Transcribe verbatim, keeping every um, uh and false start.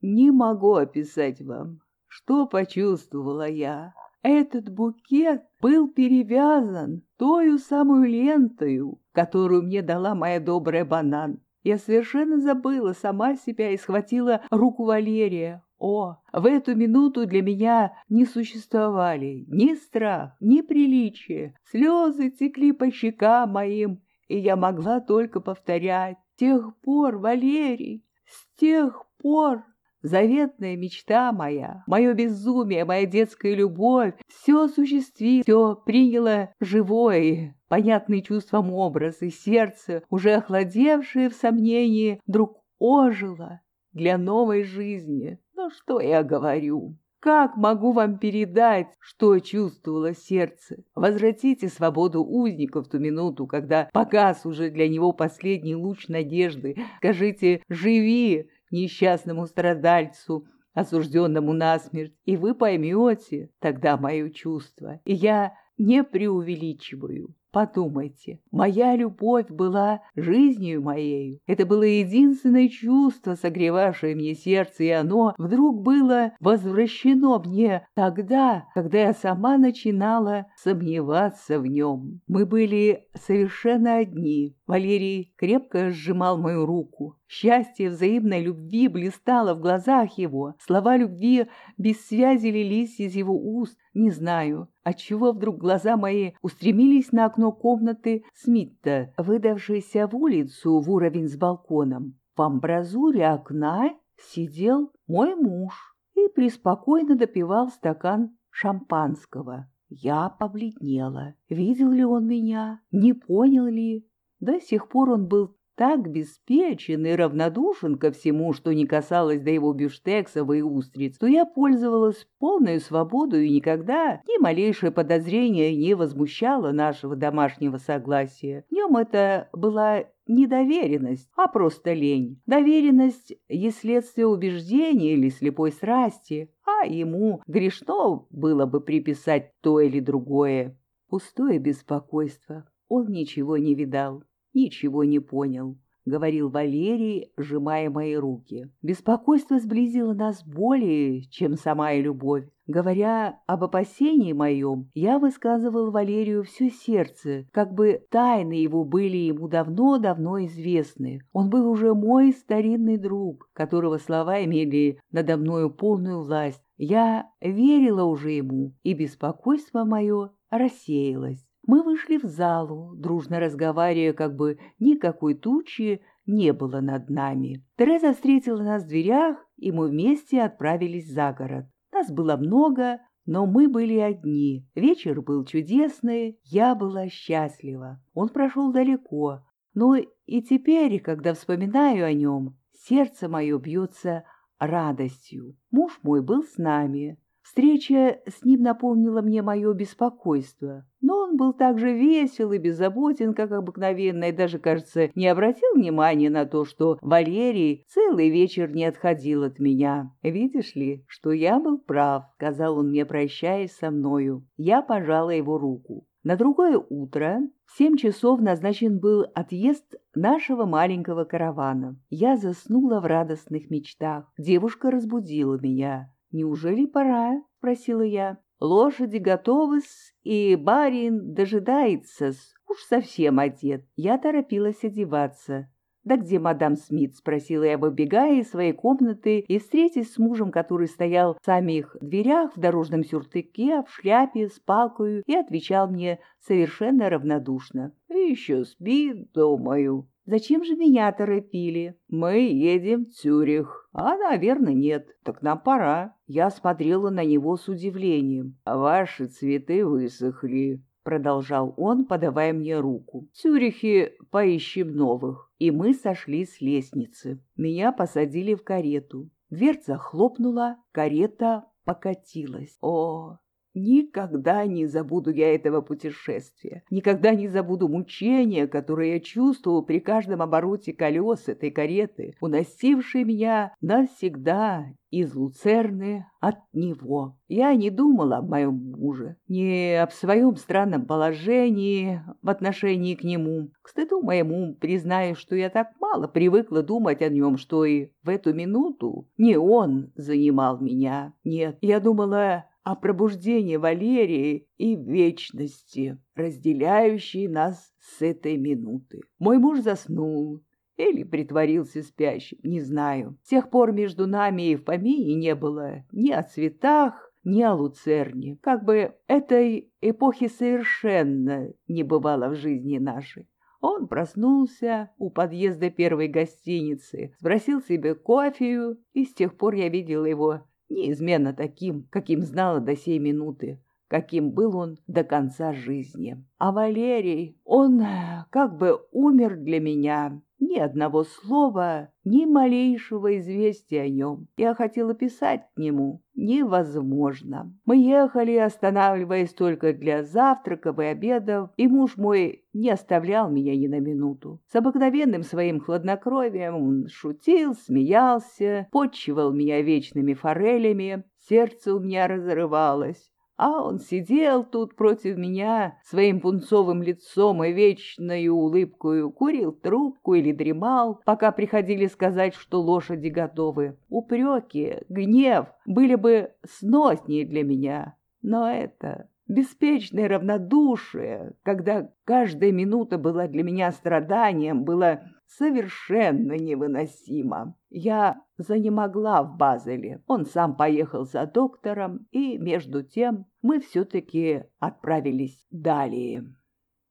не могу описать вам, что почувствовала я. Этот букет был перевязан тою самую лентою, которую мне дала моя добрая Банан. Я совершенно забыла сама себя и схватила руку Валерия. О, в эту минуту для меня не существовали ни страх, ни приличие. Слезы текли по щекам моим, и я могла только повторять: «С тех пор, Валерий, с тех пор...» Заветная мечта моя, мое безумие, моя детская любовь — все осуществило, все приняло живой, понятный чувством образ, и сердце, уже охладевшее в сомнении, вдруг ожило для новой жизни. Ну что я говорю? Как могу вам передать, что чувствовало сердце? Возвратите свободу узника в ту минуту, когда погас уже для него последний луч надежды. Скажите: «Живи!» несчастному страдальцу, осужденному на смерть, и вы поймете тогда мое чувство. И я не преувеличиваю. Подумайте, моя любовь была жизнью моею. Это было единственное чувство, согревавшее мне сердце, и оно вдруг было возвращено мне тогда, когда я сама начинала сомневаться в нем. Мы были совершенно одни. Валерий крепко сжимал мою руку. Счастье взаимной любви блистало в глазах его. Слова любви без связи лились из его уст. Не знаю, отчего вдруг глаза мои устремились на окно комнаты Смитта, выдавшейся в улицу в уровень с балконом. В амбразуре окна сидел мой муж и преспокойно допивал стакан шампанского. Я побледнела. Видел ли он меня? Не понял ли? До сих пор он был так беспечен и равнодушен ко всему, что не касалось до его бифштексов и устриц, что я пользовалась полной свободой, и никогда ни малейшее подозрение не возмущало нашего домашнего согласия. В нем это была не доверенность, а просто лень. Доверенность есть следствие убеждения или слепой страсти, а ему грешно было бы приписать то или другое. Пустое беспокойство. Он ничего не видал. «Ничего не понял», — говорил Валерий, сжимая мои руки. Беспокойство сблизило нас более, чем сама и любовь. Говоря об опасении моем, я высказывал Валерию все сердце, как бы тайны его были ему давно-давно известны. Он был уже мой старинный друг, которого слова имели надо мною полную власть. Я верила уже ему, и беспокойство мое рассеялось. Мы вышли в залу, дружно разговаривая, как бы никакой тучи не было над нами. Тереза встретила нас в дверях, и мы вместе отправились за город. Нас было много, но мы были одни. Вечер был чудесный, я была счастлива. Он прошел далеко, но и теперь, когда вспоминаю о нем, сердце мое бьется радостью. Муж мой был с нами. Встреча с ним напомнила мне мое беспокойство, но он был так же весел и беззаботен, как обыкновенно, и даже, кажется, не обратил внимания на то, что Валерий целый вечер не отходил от меня. «Видишь ли, что я был прав», — сказал он мне, прощаясь со мною. Я пожала его руку. На другое утро в семь часов назначен был отъезд нашего маленького каравана. Я заснула в радостных мечтах. Девушка разбудила меня. «Неужели пора?» — спросила я. «Лошади готовы-с, и барин дожидается-с, уж совсем одет». Я торопилась одеваться. «Да где мадам Смит?» — спросила я, выбегая из своей комнаты и встретясь с мужем, который стоял в самих дверях в дорожном сюртуке, в шляпе, с палкою, и отвечал мне совершенно равнодушно. «Еще спит, думаю». «Зачем же меня торопили?» «Мы едем в Цюрих». «А, наверное, нет. Так нам пора». Я смотрела на него с удивлением. «Ваши цветы высохли», — продолжал он, подавая мне руку. «В Цюрихе поищем новых». И мы сошли с лестницы. Меня посадили в карету. Дверца хлопнула, карета покатилась. О, Никогда не забуду я этого путешествия, никогда не забуду мучения, которое я чувствовал при каждом обороте колес этой кареты, уносившей меня навсегда из Луцерны от него. Я не думала об моем муже, не об своем странном положении в отношении к нему. К стыду моему признаю, что я так мало привыкла думать о нем, что и в эту минуту не он занимал меня. Нет, я думала о пробуждении Валерии и вечности, разделяющей нас с этой минуты. Мой муж заснул или притворился спящим, не знаю. С тех пор между нами и в помине не было ни о цветах, ни о Луцерне. Как бы этой эпохи совершенно не бывало в жизни нашей. Он проснулся у подъезда первой гостиницы, спросил себе кофею, и с тех пор я видела его неизменно таким, каким знала до сей минуты, каким был он до конца жизни. А Валерий, он как бы умер для меня. Ни одного слова, ни малейшего известия о нем. Я хотела писать к нему. Невозможно. Мы ехали, останавливаясь только для завтраков и обедов, и муж мой не оставлял меня ни на минуту. С обыкновенным своим хладнокровием он шутил, смеялся, подчивал меня вечными форелями. Сердце у меня разрывалось. А он сидел тут против меня своим пунцовым лицом и вечною улыбкою, курил трубку или дремал, пока приходили сказать, что лошади готовы. Упреки, гнев были бы сноснее для меня, но это беспечное равнодушие, когда каждая минута была для меня страданием, было совершенно невыносимо. Я занемогла в Базеле. Он сам поехал за доктором, и между тем мы все-таки отправились далее.